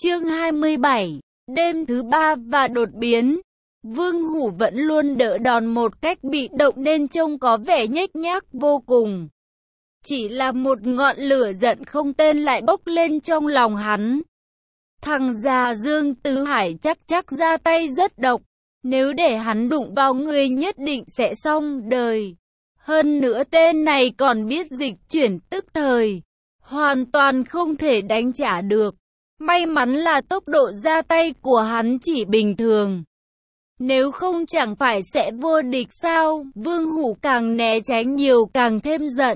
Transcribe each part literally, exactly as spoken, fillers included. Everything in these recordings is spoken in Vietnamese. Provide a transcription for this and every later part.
Chương hai mươi bảy, đêm thứ ba và đột biến. Vương Hủ vẫn luôn đỡ đòn một cách bị động nên trông có vẻ nhếch nhác vô cùng. Chỉ là một ngọn lửa giận không tên lại bốc lên trong lòng hắn. Thằng già Dương Tứ Hải chắc chắc ra tay rất độc. Nếu để hắn đụng vào người nhất định sẽ xong đời. Hơn nữa tên này còn biết dịch chuyển tức thời. Hoàn toàn không thể đánh trả được. May mắn là tốc độ ra tay của hắn chỉ bình thường. Nếu không chẳng phải sẽ vô địch sao? Vương Hủ càng né tránh nhiều càng thêm giận.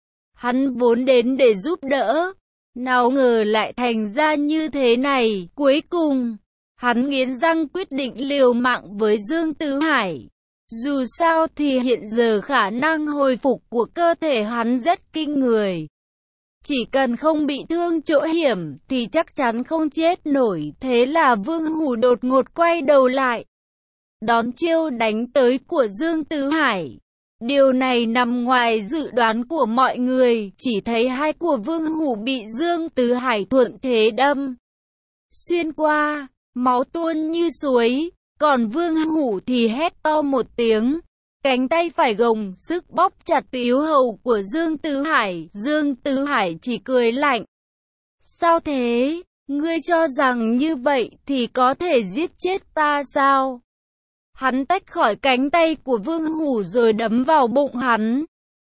Hắn vốn đến để giúp đỡ. Nào ngờ lại thành ra như thế này. Cuối cùng, hắn nghiến răng quyết định liều mạng với Dương Tứ Hải. Dù sao thì hiện giờ khả năng hồi phục của cơ thể hắn rất kinh người. Chỉ cần không bị thương chỗ hiểm thì chắc chắn không chết nổi. Thế là Vương Hủ đột ngột quay đầu lại, đón chiêu đánh tới của Dương Tứ Hải. Điều này nằm ngoài dự đoán của mọi người. Chỉ thấy hai của Vương Hủ bị Dương Tứ Hải thuận thế đâm xuyên qua, máu tuôn như suối. Còn Vương Hủ thì hét to một tiếng, cánh tay phải gồng sức bóp chặt yếu hầu của Dương Tứ Hải. Dương Tứ Hải chỉ cười lạnh. Sao thế? Ngươi cho rằng như vậy thì có thể giết chết ta sao? Hắn tách khỏi cánh tay của Vương Hủ rồi đấm vào bụng hắn.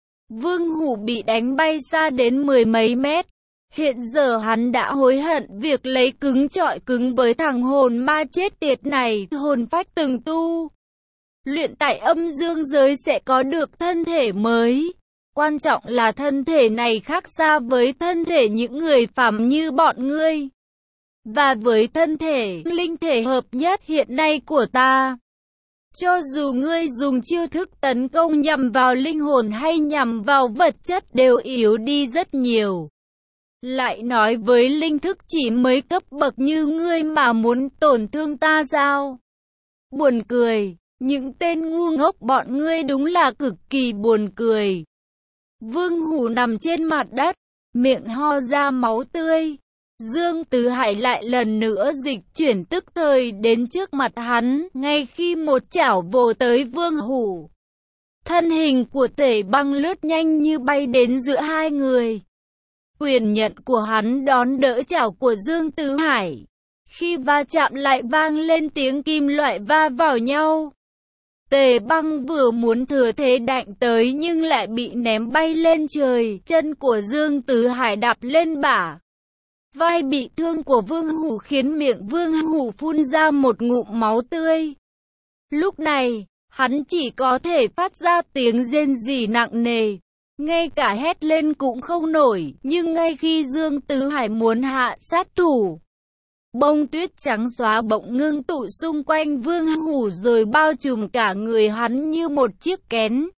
Vương Hủ bị đánh bay xa đến mười mấy mét. Hiện giờ hắn đã hối hận việc lấy cứng chọi cứng với thằng hồn ma chết tiệt này. Hồn phách từng tu luyện tại âm dương giới sẽ có được thân thể mới. Quan trọng là thân thể này khác xa với thân thể những người phàm như bọn ngươi. Và với thân thể linh thể hợp nhất hiện nay của ta. Cho dù ngươi dùng chiêu thức tấn công nhằm vào linh hồn hay nhằm vào vật chất đều yếu đi rất nhiều. Lại nói với linh thức chỉ mới cấp bậc như ngươi mà muốn tổn thương ta sao? Buồn cười, những tên ngu ngốc bọn ngươi đúng là cực kỳ buồn cười. Vương Hủ nằm trên mặt đất, miệng ho ra máu tươi. Dương Tứ Hải lại lần nữa dịch chuyển tức thời đến trước mặt hắn, ngay khi một chảo vồ tới Vương Hủ. Thân hình của Tề Băng lướt nhanh như bay đến giữa hai người. Quyền nhận của hắn đón đỡ chảo của Dương Tứ Hải. Khi va chạm lại vang lên tiếng kim loại va vào nhau. Tề Băng vừa muốn thừa thế đạnh tới nhưng lại bị ném bay lên trời. Chân của Dương Tứ Hải đạp lên bả vai bị thương của Vương Hủ khiến miệng Vương Hủ phun ra một ngụm máu tươi. Lúc này, hắn chỉ có thể phát ra tiếng rên rỉ nặng nề. Ngay cả hét lên cũng không nổi. Nhưng ngay khi Dương Tứ Hải muốn hạ sát thủ, bông tuyết trắng xóa bỗng ngưng tụ xung quanh Vương Hủ rồi bao trùm cả người hắn như một chiếc kén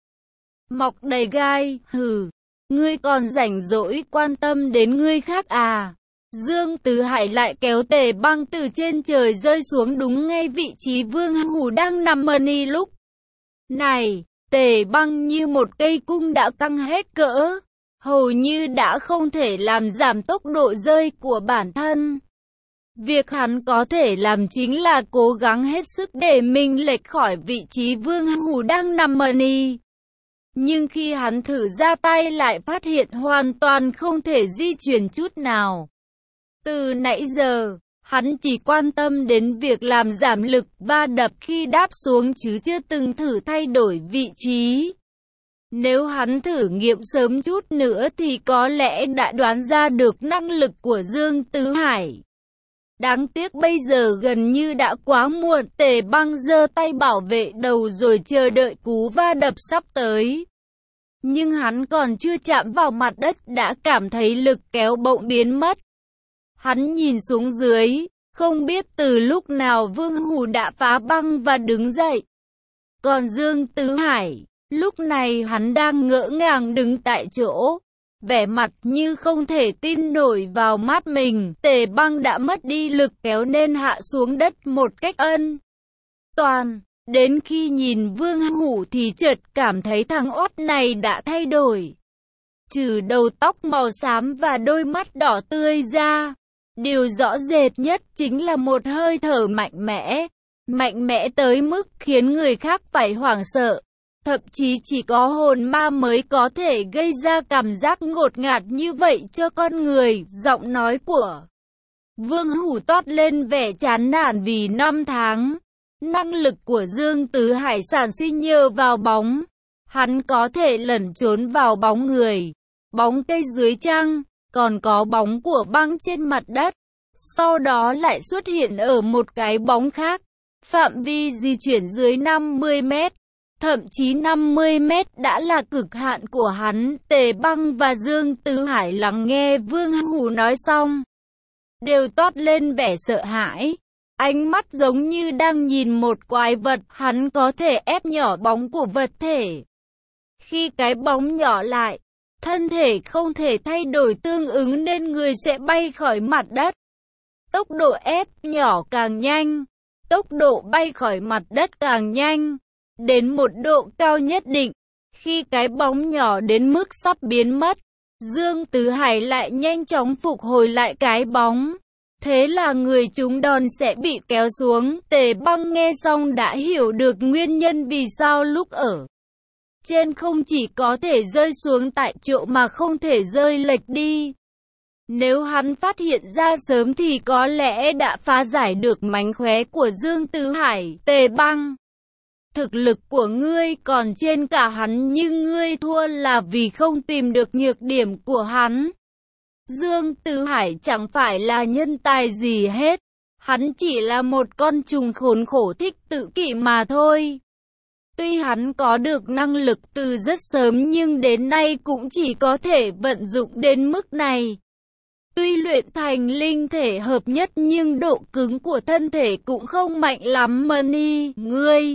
mọc đầy gai. Hừ, ngươi còn rảnh rỗi quan tâm đến người khác à? Dương Tứ Hải lại kéo Tề Băng từ trên trời rơi xuống đúng ngay vị trí Vương Hủ đang nằm mani lúc này. Tề Băng như một cây cung đã căng hết cỡ, hầu như đã không thể làm giảm tốc độ rơi của bản thân. Việc hắn có thể làm chính là cố gắng hết sức để mình lệch khỏi vị trí Vương Hủ đang nằm mani. Nhưng khi hắn thử ra tay lại phát hiện hoàn toàn không thể di chuyển chút nào. Từ nãy giờ, hắn chỉ quan tâm đến việc làm giảm lực va đập khi đáp xuống chứ chưa từng thử thay đổi vị trí. Nếu hắn thử nghiệm sớm chút nữa thì có lẽ đã đoán ra được năng lực của Dương Tứ Hải. Đáng tiếc bây giờ gần như đã quá muộn. Tề Băng giơ tay bảo vệ đầu rồi chờ đợi cú va đập sắp tới. Nhưng hắn còn chưa chạm vào mặt đất đã cảm thấy lực kéo bỗng biến mất. Hắn nhìn xuống dưới, không biết từ lúc nào Vương Hủ đã phá băng và đứng dậy. Còn Dương Tứ Hải, lúc này hắn đang ngỡ ngàng đứng tại chỗ, vẻ mặt như không thể tin nổi vào mắt mình. Tề Băng đã mất đi lực kéo nên hạ xuống đất một cách ân toàn. Đến khi nhìn Vương Hủ thì chợt cảm thấy thằng oát này đã thay đổi. Trừ đầu tóc màu xám và đôi mắt đỏ tươi ra, Điều rõ rệt nhất chính là một hơi thở mạnh mẽ. Mạnh mẽ tới mức khiến người khác phải hoảng sợ. Thậm chí chỉ có hồn ma mới có thể gây ra cảm giác ngột ngạt như vậy cho con người. Giọng nói của Vương Hủ toát lên vẻ chán nản vì năm tháng. Năng lực của Dương Tứ Hải sản sinh nhờ vào bóng. Hắn có thể lẩn trốn vào bóng người, bóng cây dưới trăng, còn có bóng của băng trên mặt đất. Sau đó lại xuất hiện ở một cái bóng khác. Phạm vi di chuyển dưới năm mươi mét. Thậm chí năm mươi mét đã là cực hạn của hắn. Tề Băng và Dương Tứ Hải lắng nghe Vương Hủ nói xong, đều toát lên vẻ sợ hãi. Ánh mắt giống như đang nhìn một quái vật. Hắn có thể ép nhỏ bóng của vật thể. Khi cái bóng nhỏ lại, thân thể không thể thay đổi tương ứng nên người sẽ bay khỏi mặt đất. Tốc độ ép nhỏ càng nhanh, tốc độ bay khỏi mặt đất càng nhanh. Đến một độ cao nhất định, khi cái bóng nhỏ đến mức sắp biến mất, Dương Tứ Hải lại nhanh chóng phục hồi lại cái bóng. Thế là người trúng đòn sẽ bị kéo xuống. Tề Băng nghe xong đã hiểu được nguyên nhân vì sao lúc ở trên không chỉ có thể rơi xuống tại chỗ mà không thể rơi lệch đi. Nếu hắn phát hiện ra sớm thì có lẽ đã phá giải được mánh khóe của Dương Tứ Hải. Tề Băng, thực lực của ngươi còn trên cả hắn nhưng ngươi thua là vì không tìm được nhược điểm của hắn. Dương Tứ Hải chẳng phải là nhân tài gì hết. Hắn chỉ là một con trùng khốn khổ thích tự kỷ mà thôi. Tuy hắn có được năng lực từ rất sớm nhưng đến nay cũng chỉ có thể vận dụng đến mức này. Tuy luyện thành linh thể hợp nhất nhưng độ cứng của thân thể cũng không mạnh lắm. Mani, ngươi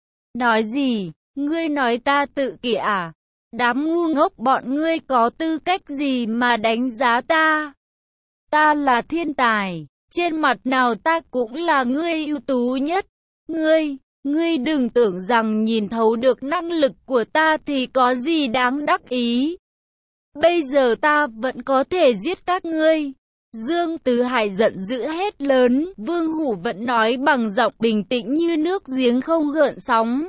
nói gì? Ngươi nói ta tự kỷ à? Đám ngu ngốc bọn ngươi có tư cách gì mà đánh giá ta? Ta là thiên tài, trên mặt nào ta cũng là ngươi ưu tú nhất. Ngươi, ngươi đừng tưởng rằng nhìn thấu được năng lực của ta thì có gì đáng đắc ý. Bây giờ ta vẫn có thể giết các ngươi. Dương Tứ Hải giận dữ hét lớn. Vương Hủ vẫn nói bằng giọng bình tĩnh như nước giếng không gợn sóng.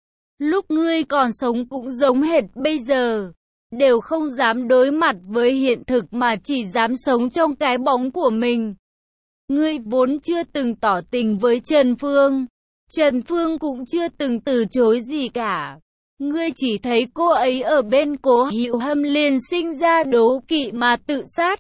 Lúc ngươi còn sống cũng giống hệt bây giờ, đều không dám đối mặt với hiện thực mà chỉ dám sống trong cái bóng của mình. Ngươi vốn chưa từng tỏ tình với Trần Phương, Trần Phương cũng chưa từng từ chối gì cả. Ngươi chỉ thấy cô ấy ở bên Cố Hữu Hâm liền sinh ra đố kỵ mà tự sát.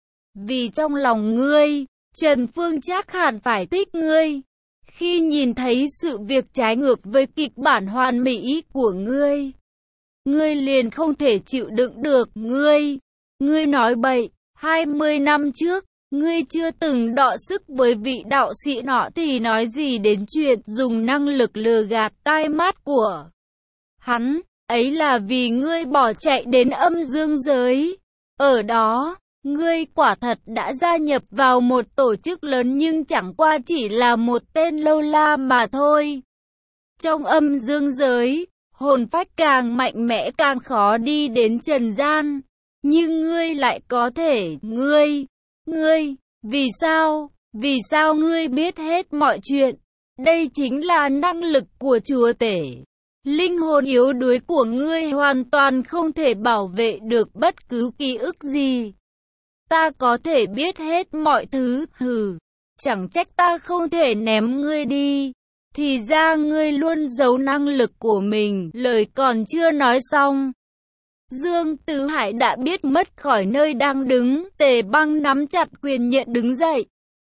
Vì trong lòng ngươi, Trần Phương chắc hẳn phải thích ngươi. Khi nhìn thấy sự việc trái ngược với kịch bản hoàn mỹ của ngươi, ngươi liền không thể chịu đựng được. Ngươi, ngươi nói bậy. hai mươi năm trước, ngươi chưa từng đọ sức với vị đạo sĩ nọ thì nói gì đến chuyện dùng năng lực lừa gạt tai mắt của hắn. Ấy là vì ngươi bỏ chạy đến âm dương giới. Ở đó, ngươi quả thật đã gia nhập vào một tổ chức lớn nhưng chẳng qua chỉ là một tên lâu la mà thôi. Trong âm dương giới, hồn phách càng mạnh mẽ càng khó đi đến trần gian. Nhưng ngươi lại có thể. Ngươi, ngươi, vì sao, vì sao ngươi biết hết mọi chuyện? Đây chính là năng lực của chúa tể. Linh hồn yếu đuối của ngươi hoàn toàn không thể bảo vệ được bất cứ ký ức gì. Ta có thể biết hết mọi thứ, hừ, chẳng trách ta không thể ném ngươi đi. Thì ra ngươi luôn giấu năng lực của mình. Lời còn chưa nói xong, Dương Tứ Hải đã biết mất khỏi nơi đang đứng. Tề Băng nắm chặt quyền nhận đứng dậy.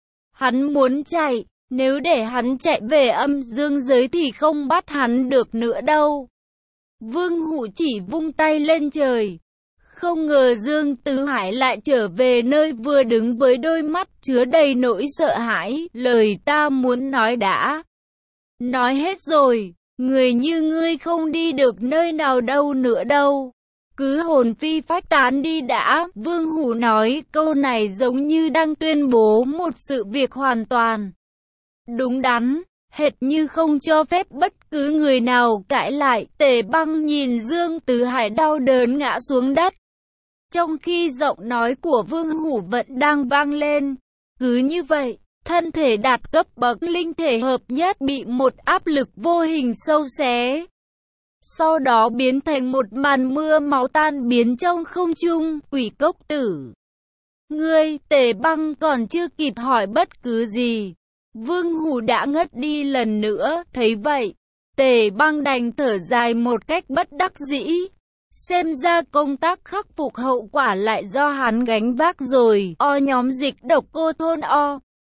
Hắn muốn chạy, nếu để hắn chạy về âm dương giới thì không bắt hắn được nữa đâu. Vương Hủ chỉ vung tay lên trời. Không ngờ Dương Tứ Hải lại trở về nơi vừa đứng với đôi mắt chứa đầy nỗi sợ hãi. Lời ta muốn nói đã nói hết rồi. Người như ngươi không đi được nơi nào đâu nữa đâu. Cứ hồn phi phách tán đi đã. Vương Hủ nói câu này giống như đang tuyên bố một sự việc hoàn toàn đúng đắn, hệt như không cho phép bất cứ người nào cãi lại. Tề Băng nhìn Dương Tứ Hải đau đớn ngã xuống đất, trong khi giọng nói của Vương Hủ vẫn đang vang lên. Cứ như vậy, thân thể đạt cấp bậc linh thể hợp nhất bị một áp lực vô hình sâu xé. Sau đó biến thành một màn mưa máu tan biến trong không trung. Quỷ cốc tử, ngươi, Tề Băng còn chưa kịp hỏi bất cứ gì, Vương Hủ đã ngất đi lần nữa. Thấy vậy, Tề Băng đành thở dài một cách bất đắc dĩ. Xem ra công tác khắc phục hậu quả lại do hắn gánh vác rồi. O nhóm dịch độc cô thôn O.